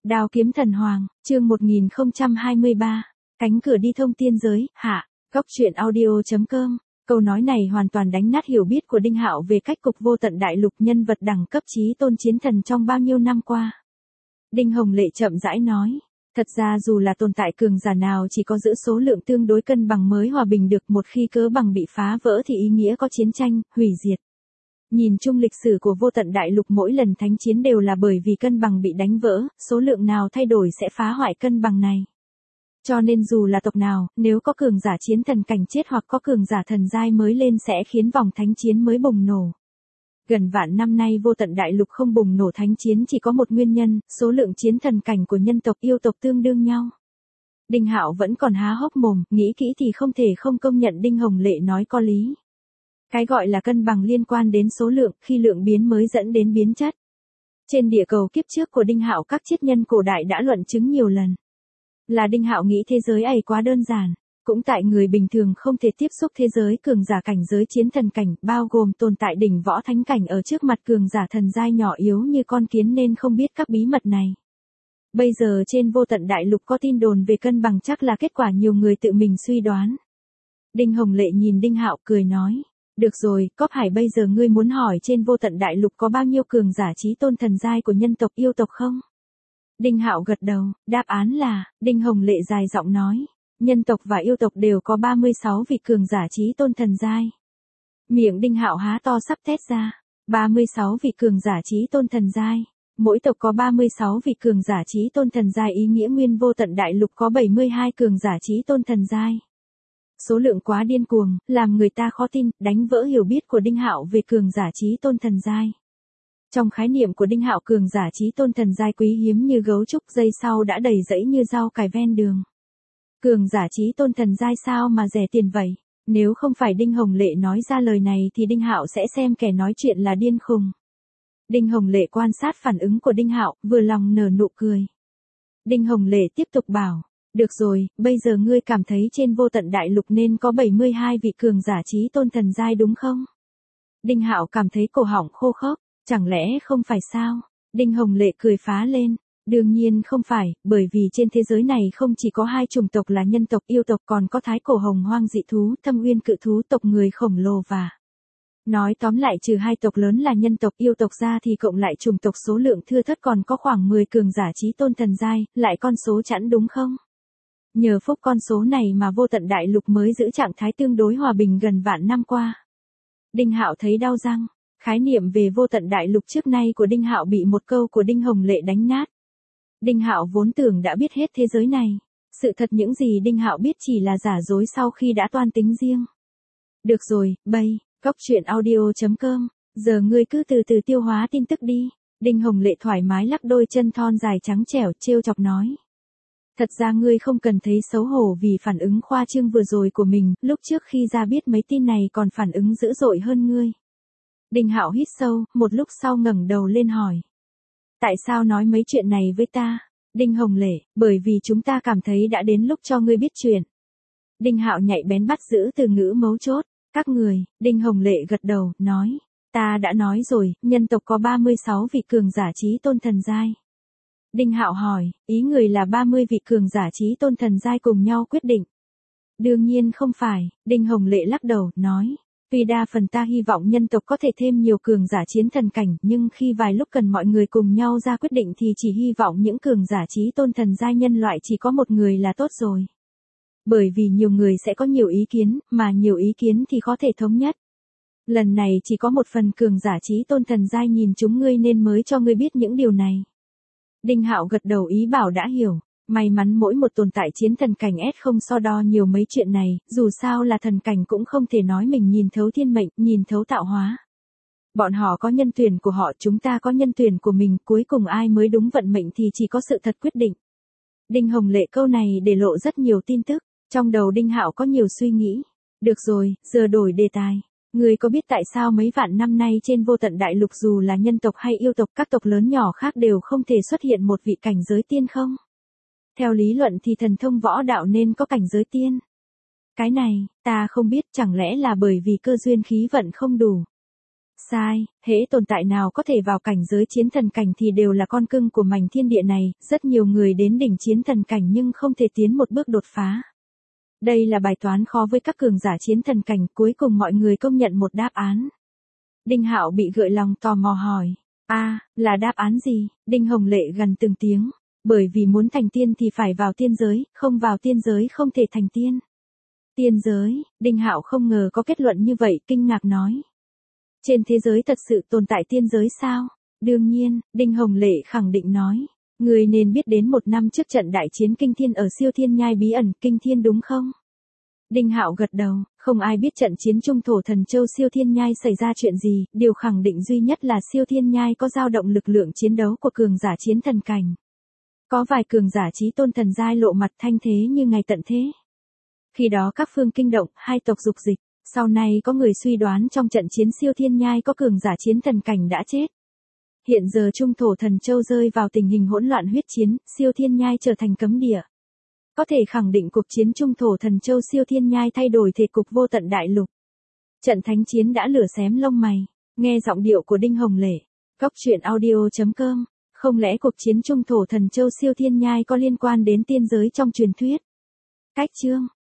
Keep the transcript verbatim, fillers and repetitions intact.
Đao kiếm thần hoàng, chương một nghìn không trăm hai mươi ba. Cánh cửa đi thông tiên giới, hạ. Góc truyện audio chấm com. Câu nói này hoàn toàn đánh nát hiểu biết của Đinh Hạo về cách cục vô tận đại lục nhân vật đẳng cấp chí tôn chiến thần trong bao nhiêu năm qua. Đinh Hồng Lệ chậm rãi nói. Thật ra dù là tồn tại cường giả nào chỉ có giữ số lượng tương đối cân bằng mới hòa bình được, một khi cớ bằng bị phá vỡ thì ý nghĩa có chiến tranh, hủy diệt. Nhìn chung lịch sử của vô tận đại lục mỗi lần thánh chiến đều là bởi vì cân bằng bị đánh vỡ, số lượng nào thay đổi sẽ phá hoại cân bằng này. Cho nên dù là tộc nào, nếu có cường giả chiến thần cảnh chết hoặc có cường giả thần giai mới lên sẽ khiến vòng thánh chiến mới bùng nổ. Gần vạn năm nay vô tận đại lục không bùng nổ thánh chiến chỉ có một nguyên nhân, số lượng chiến thần cảnh của nhân tộc yêu tộc tương đương nhau. Đinh Hạo vẫn còn há hốc mồm, nghĩ kỹ thì không thể không công nhận Đinh Hồng Lệ nói có lý. Cái gọi là cân bằng liên quan đến số lượng, khi lượng biến mới dẫn đến biến chất. Trên địa cầu kiếp trước của Đinh Hạo các triết nhân cổ đại đã luận chứng nhiều lần. Là Đinh Hạo nghĩ thế giới ấy quá đơn giản, cũng tại người bình thường không thể tiếp xúc thế giới cường giả cảnh giới chiến thần cảnh, bao gồm tồn tại đỉnh võ thánh cảnh ở trước mặt cường giả thần giai nhỏ yếu như con kiến nên không biết các bí mật này. Bây giờ trên vô tận đại lục có tin đồn về cân bằng chắc là kết quả nhiều người tự mình suy đoán. Đinh Hồng Lệ nhìn Đinh Hạo cười nói. Được rồi, Cóp Hải bây giờ ngươi muốn hỏi trên vô tận đại lục có bao nhiêu cường giả chí tôn thần giai của nhân tộc yêu tộc không? Đinh Hạo gật đầu, đáp án là, Đinh Hồng Lệ dài giọng nói, nhân tộc và yêu tộc đều có ba mươi sáu vị cường giả chí tôn thần giai. Miệng Đinh Hạo há to sắp thét ra, ba mươi sáu vị cường giả chí tôn thần giai. Mỗi tộc có ba mươi sáu vị cường giả chí tôn thần giai ý nghĩa nguyên vô tận đại lục có bảy mươi hai cường giả chí tôn thần giai. Số lượng quá điên cuồng, làm người ta khó tin, đánh vỡ hiểu biết của Đinh Hạo về cường giả chí tôn thần giai. Trong khái niệm của Đinh Hạo cường giả chí tôn thần giai quý hiếm như gấu trúc, giây sau đã đầy rẫy như rau cải ven đường. Cường giả chí tôn thần giai sao mà rẻ tiền vậy? Nếu không phải Đinh Hồng Lệ nói ra lời này thì Đinh Hạo sẽ xem kẻ nói chuyện là điên khùng. Đinh Hồng Lệ quan sát phản ứng của Đinh Hạo, vừa lòng nở nụ cười. Đinh Hồng Lệ tiếp tục bảo. Được rồi, bây giờ ngươi cảm thấy trên vô tận đại lục nên có bảy mươi hai vị cường giả chí tôn thần giai đúng không? Đinh Hạo cảm thấy cổ họng khô khốc, chẳng lẽ không phải sao? Đinh Hồng Lệ cười phá lên. Đương nhiên không phải, bởi vì trên thế giới này không chỉ có hai chủng tộc là nhân tộc yêu tộc còn có thái cổ hồng hoang dị thú, thâm uyên cự thú tộc người khổng lồ và... Nói tóm lại trừ hai tộc lớn là nhân tộc yêu tộc ra thì cộng lại chủng tộc số lượng thưa thớt còn có khoảng mười cường giả chí tôn thần giai, lại con số chẵn đúng không? Nhờ phúc con số này mà vô tận đại lục mới giữ trạng thái tương đối hòa bình gần vạn năm qua. Đinh Hạo thấy đau răng, khái niệm về vô tận đại lục trước nay của Đinh Hạo bị một câu của Đinh Hồng Lệ đánh nát. Đinh Hạo vốn tưởng đã biết hết thế giới này, sự thật những gì Đinh Hạo biết chỉ là giả dối sau khi đã toan tính riêng. Được rồi, bây, góc truyện audio chấm com, giờ ngươi cứ từ từ tiêu hóa tin tức đi. Đinh Hồng Lệ thoải mái lắc đôi chân thon dài trắng trẻo trêu chọc nói. Thật ra ngươi không cần thấy xấu hổ vì phản ứng khoa trương vừa rồi của mình, lúc trước khi ra biết mấy tin này còn phản ứng dữ dội hơn ngươi. Đinh Hạo hít sâu, một lúc sau ngẩng đầu lên hỏi. Tại sao nói mấy chuyện này với ta? Đinh Hồng Lệ, bởi vì chúng ta cảm thấy đã đến lúc cho ngươi biết chuyện. Đinh Hạo nhạy bén bắt giữ từ ngữ mấu chốt, các người, Đinh Hồng Lệ gật đầu, nói. Ta đã nói rồi, nhân tộc có ba mươi sáu vị cường giả chí tôn thần giai. Đinh Hạo hỏi, ý người là ba mươi vị cường giả chí tôn thần giai cùng nhau quyết định. Đương nhiên không phải, Đinh Hồng Lệ lắc đầu, nói. Tuy đa phần ta hy vọng nhân tộc có thể thêm nhiều cường giả chiến thần cảnh, nhưng khi vài lúc cần mọi người cùng nhau ra quyết định thì chỉ hy vọng những cường giả chí tôn thần giai nhân loại chỉ có một người là tốt rồi. Bởi vì nhiều người sẽ có nhiều ý kiến, mà nhiều ý kiến thì có thể thống nhất. Lần này chỉ có một phần cường giả chí tôn thần giai nhìn chúng ngươi nên mới cho ngươi biết những điều này. Đinh Hạo gật đầu ý bảo đã hiểu, may mắn mỗi một tồn tại chiến thần cảnh S không so đo nhiều mấy chuyện này, dù sao là thần cảnh cũng không thể nói mình nhìn thấu thiên mệnh, nhìn thấu tạo hóa. Bọn họ có nhân tuyển của họ, chúng ta có nhân tuyển của mình, cuối cùng ai mới đúng vận mệnh thì chỉ có sự thật quyết định. Đinh Hồng Lệ câu này để lộ rất nhiều tin tức, trong đầu Đinh Hạo có nhiều suy nghĩ. Được rồi, giờ đổi đề tài. Ngươi có biết tại sao mấy vạn năm nay trên vô tận đại lục dù là nhân tộc hay yêu tộc các tộc lớn nhỏ khác đều không thể xuất hiện một vị cảnh giới tiên không? Theo lý luận thì thần thông võ đạo nên có cảnh giới tiên. Cái này, ta không biết, chẳng lẽ là bởi vì cơ duyên khí vận không đủ. Sai, hễ tồn tại nào có thể vào cảnh giới chiến thần cảnh thì đều là con cưng của mảnh thiên địa này, rất nhiều người đến đỉnh chiến thần cảnh nhưng không thể tiến một bước đột phá. Đây là bài toán khó với các cường giả chiến thần cảnh, cuối cùng mọi người công nhận một đáp án. Đinh Hạo bị gợi lòng tò mò hỏi, a, là đáp án gì? Đinh Hồng Lệ gần từng tiếng, bởi vì muốn thành tiên thì phải vào tiên giới, không vào tiên giới không thể thành tiên. Tiên giới, Đinh Hạo không ngờ có kết luận như vậy, kinh ngạc nói. Trên thế giới thật sự tồn tại tiên giới sao? Đương nhiên, Đinh Hồng Lệ khẳng định nói. Người nên biết đến một năm trước trận đại chiến kinh thiên ở siêu thiên nhai bí ẩn, kinh thiên đúng không? Đinh Hạo gật đầu, không ai biết trận chiến trung thổ thần châu siêu thiên nhai xảy ra chuyện gì, điều khẳng định duy nhất là siêu thiên nhai có dao động lực lượng chiến đấu của cường giả chiến thần cảnh. Có vài cường giả chí tôn thần giai lộ mặt thanh thế như ngày tận thế. Khi đó các phương kinh động, hai tộc dục dịch, sau này có người suy đoán trong trận chiến siêu thiên nhai có cường giả chiến thần cảnh đã chết. Hiện giờ trung thổ thần châu rơi vào tình hình hỗn loạn huyết chiến, siêu thiên nhai trở thành cấm địa. Có thể khẳng định cuộc chiến trung thổ thần châu siêu thiên nhai thay đổi thể cục vô tận đại lục. Trận thánh chiến đã lửa xém lông mày, nghe giọng điệu của Đinh Hồng Lệ. Góc truyện audio chấm com, không lẽ cuộc chiến trung thổ thần châu siêu thiên nhai có liên quan đến tiên giới trong truyền thuyết? Cách chương